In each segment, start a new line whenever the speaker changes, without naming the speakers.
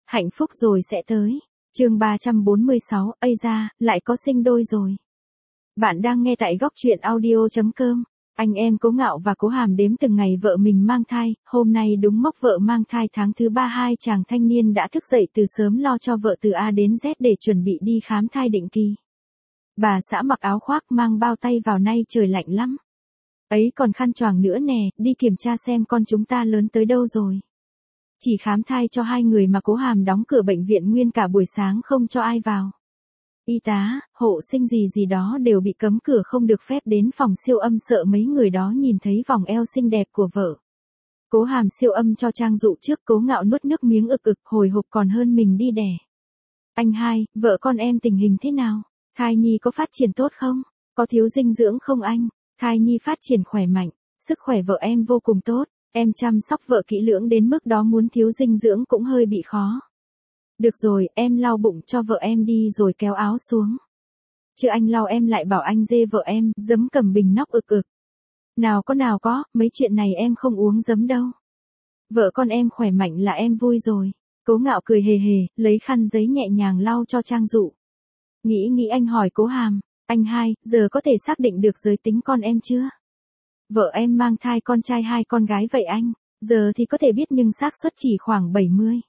Hạnh phúc rồi sẽ tới. Chương 346, ây da, lại có sinh đôi rồi. Bạn đang nghe tại góc truyện audio.com. Anh em Cố Ngạo và Cố Hàm đếm từng ngày vợ mình mang thai, hôm nay đúng mốc vợ mang thai tháng thứ 3, hai chàng thanh niên đã thức dậy từ sớm lo cho vợ từ A đến Z để chuẩn bị đi khám thai định kỳ. Bà xã mặc áo khoác mang bao tay vào, nay trời lạnh lắm. Ấy còn khăn choàng nữa nè, đi kiểm tra xem con chúng ta lớn tới đâu rồi. Chỉ khám thai cho 2 người mà Cố Hàm đóng cửa bệnh viện nguyên cả buổi sáng không cho ai vào. Y tá, hộ sinh gì đó đều bị cấm cửa, không được phép đến phòng siêu âm, sợ mấy người đó nhìn thấy vòng eo xinh đẹp của vợ. Cố Hàm siêu âm cho Trang Dụ trước, Cố Ngạo nuốt nước miếng ực ực, hồi hộp còn hơn mình đi đẻ. Anh hai, vợ con em tình hình thế nào? Thai nhi có phát triển tốt không? Có thiếu dinh dưỡng không anh? Thai nhi phát triển khỏe mạnh, sức khỏe vợ em vô cùng tốt. Em chăm sóc vợ kỹ lưỡng đến mức đó muốn thiếu dinh dưỡng cũng hơi bị khó. Được rồi, em lau bụng cho vợ em đi rồi kéo áo xuống. Chứ anh lau em lại bảo anh dê vợ em, giấm cầm bình nóc ực ực. Nào có, mấy chuyện này em không uống giấm đâu. Vợ con em khỏe mạnh là em vui rồi. Cố Ngạo cười hề hề, lấy khăn giấy nhẹ nhàng lau cho Trang Dụ. Nghĩ anh hỏi Cố Hàm, anh hai, giờ có thể xác định được giới tính con em chưa? Vợ em mang thai con trai 2 con gái vậy anh, giờ thì có thể biết nhưng xác suất chỉ khoảng 70.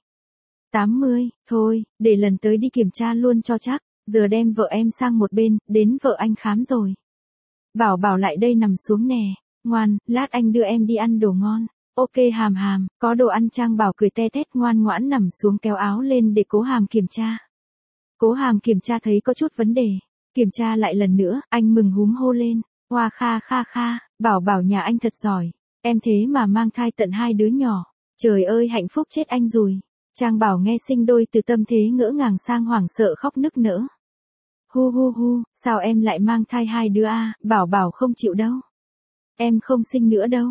80, thôi, để lần tới đi kiểm tra luôn cho chắc, giờ đem vợ em sang một bên, đến vợ anh khám rồi. Bảo lại đây nằm xuống nè, ngoan, lát anh đưa em đi ăn đồ ngon. Ok Hàm, có đồ ăn. Trang Bảo cười te tét ngoan ngoãn nằm xuống kéo áo lên để Cố Hàm kiểm tra. Cố Hàm kiểm tra thấy có chút vấn đề, kiểm tra lại lần nữa, anh mừng húm hô lên, hoa kha, Bảo nhà anh thật giỏi, em thế mà mang thai tận 2 đứa nhỏ, trời ơi hạnh phúc chết anh rồi. Trang Bảo nghe sinh đôi từ tâm thế ngỡ ngàng sang hoảng sợ khóc nức nở. Hu, sao em lại mang thai 2 đứa a? Bảo không chịu đâu. Em không sinh nữa đâu.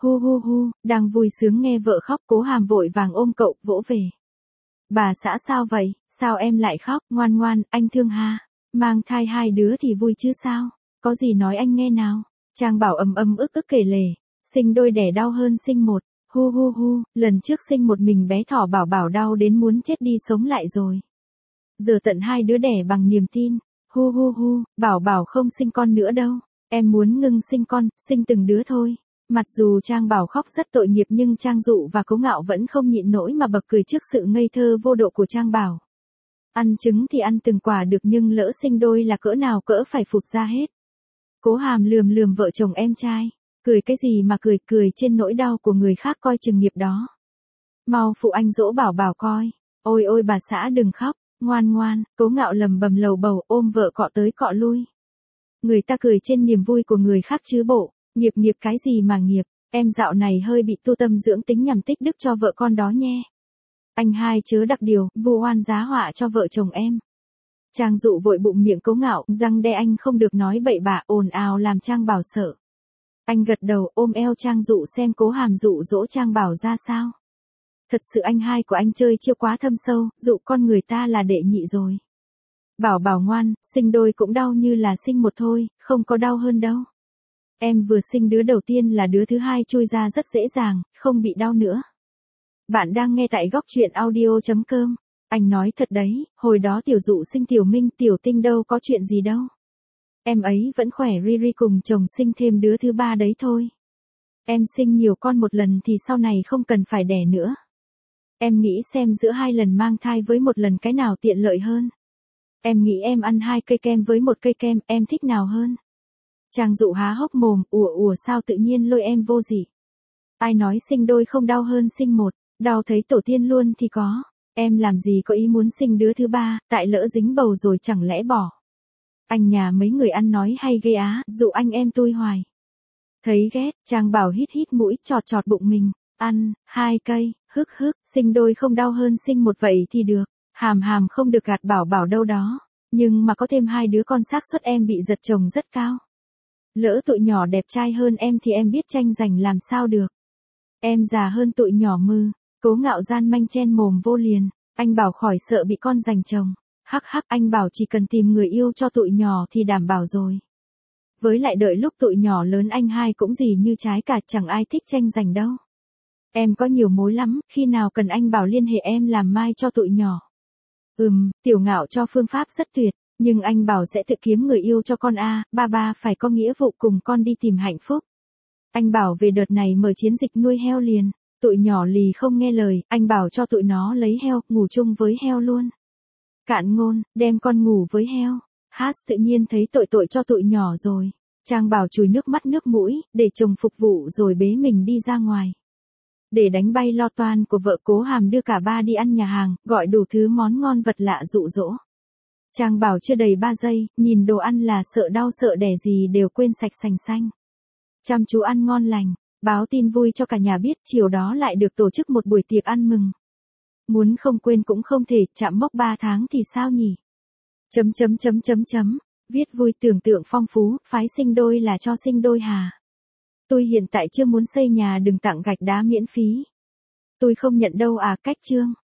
Hu, đang vui sướng nghe vợ khóc, Cố Hàm vội vàng ôm cậu vỗ về. Bà xã sao vậy, sao em lại khóc? Ngoan, anh thương ha. Mang thai 2 đứa thì vui chứ sao? Có gì nói anh nghe nào. Trang Bảo ấm ức kể lể. Sinh đôi đẻ đau hơn sinh một. Hu, lần trước sinh một mình bé thỏ Bảo đau đến muốn chết đi sống lại rồi. Giờ tận 2 đứa đẻ bằng niềm tin. Hu, Bảo không sinh con nữa đâu. Em muốn ngưng sinh con, sinh từng đứa thôi. Mặc dù Trang Bảo khóc rất tội nghiệp nhưng Trang Dụ và Cố Ngạo vẫn không nhịn nổi mà bật cười trước sự ngây thơ vô độ của Trang Bảo. Ăn trứng thì ăn từng quả được nhưng lỡ sinh đôi là cỡ nào cỡ phải phụt ra hết. Cố Hàm lườm vợ chồng em trai. Cười cái gì mà cười trên nỗi đau của người khác coi chừng nghiệp đó. Mau phụ anh dỗ Bảo coi. Ôi bà xã đừng khóc, ngoan, Cố Ngạo lầm bầm lầu bầu ôm vợ cọ tới cọ lui. Người ta cười trên niềm vui của người khác chứ bộ, nghiệp cái gì mà nghiệp, em dạo này hơi bị tu tâm dưỡng tính nhằm tích đức cho vợ con đó nhé. Anh hai chớ đặc điều, vu oan giá họa cho vợ chồng em. Trang Dụ vội bụng miệng Cố Ngạo, răng đe anh không được nói bậy bạ ồn ào làm Trang Bảo sợ. Anh gật đầu ôm eo Trang Dụ xem Cố Hàm dụ dỗ Trang Bảo ra sao. Thật sự anh hai của anh chơi chiêu quá thâm sâu, dụ con người ta là đệ nhị rồi. Bảo ngoan, sinh đôi cũng đau như là sinh một thôi, không có đau hơn đâu. Em vừa sinh đứa đầu tiên là đứa thứ hai chui ra rất dễ dàng, không bị đau nữa. Bạn đang nghe tại góc truyện audio.com. Anh nói thật đấy, hồi đó Tiểu Dụ sinh Tiểu Minh Tiểu Tinh đâu có chuyện gì đâu. Em ấy vẫn khỏe ri cùng chồng sinh thêm đứa thứ 3 đấy thôi. Em sinh nhiều con một lần thì sau này không cần phải đẻ nữa. Em nghĩ xem giữa 2 lần mang thai với 1 lần cái nào tiện lợi hơn. Em nghĩ em ăn 2 cây kem với 1 cây kem, em thích nào hơn? Trang Dụ há hốc mồm, ủa sao tự nhiên lôi em vô gì? Ai nói sinh đôi không đau hơn sinh một, đau thấy tổ tiên luôn thì có. Em làm gì có ý muốn sinh đứa thứ 3, tại lỡ dính bầu rồi chẳng lẽ bỏ. Anh nhà mấy người ăn nói hay ghê á, dụ anh em tôi hoài. Thấy ghét, Trang Bảo hít mũi, chọt bụng mình, ăn, 2 cây, hức, sinh đôi không đau hơn sinh một vậy thì được. Hàm không được gạt Bảo đâu đó, nhưng mà có thêm 2 đứa con xác suất em bị giật chồng rất cao. Lỡ tụi nhỏ đẹp trai hơn em thì em biết tranh giành làm sao được. Em già hơn tụi nhỏ mư. Cố Ngạo gian manh chen mồm vô liền, anh Bảo khỏi sợ bị con giành chồng. Hắc, anh Bảo chỉ cần tìm người yêu cho tụi nhỏ thì đảm bảo rồi. Với lại đợi lúc tụi nhỏ lớn anh hai cũng gì như trái cả, chẳng ai thích tranh giành đâu. Em có nhiều mối lắm, khi nào cần anh Bảo liên hệ em làm mai cho tụi nhỏ. Tiểu Ngạo cho phương pháp rất tuyệt, nhưng anh Bảo sẽ tự kiếm người yêu cho con a, ba phải có nghĩa vụ cùng con đi tìm hạnh phúc. Anh Bảo về đợt này mở chiến dịch nuôi heo liền, tụi nhỏ lì không nghe lời, anh Bảo cho tụi nó lấy heo, ngủ chung với heo luôn. Cạn ngôn, đem con ngủ với heo. Hát tự nhiên thấy tội cho tụi nhỏ rồi. Trang Bảo chùi nước mắt nước mũi, để chồng phục vụ rồi bế mình đi ra ngoài. Để đánh bay lo toan của vợ, Cố Hàm đưa cả ba đi ăn nhà hàng, gọi đủ thứ món ngon vật lạ dụ dỗ. Trang Bảo chưa đầy 3 giây, nhìn đồ ăn là sợ đau sợ đẻ gì đều quên sạch sành xanh. Chăm chú ăn ngon lành, báo tin vui cho cả nhà biết, chiều đó lại được tổ chức một buổi tiệc ăn mừng. Muốn không quên cũng không thể, chạm mốc 3 tháng thì sao nhỉ? Viết vui tưởng tượng phong phú, phái sinh đôi là cho sinh đôi hà. Tôi hiện tại chưa muốn xây nhà, đừng tặng gạch đá miễn phí. Tôi không nhận đâu à, cách chương.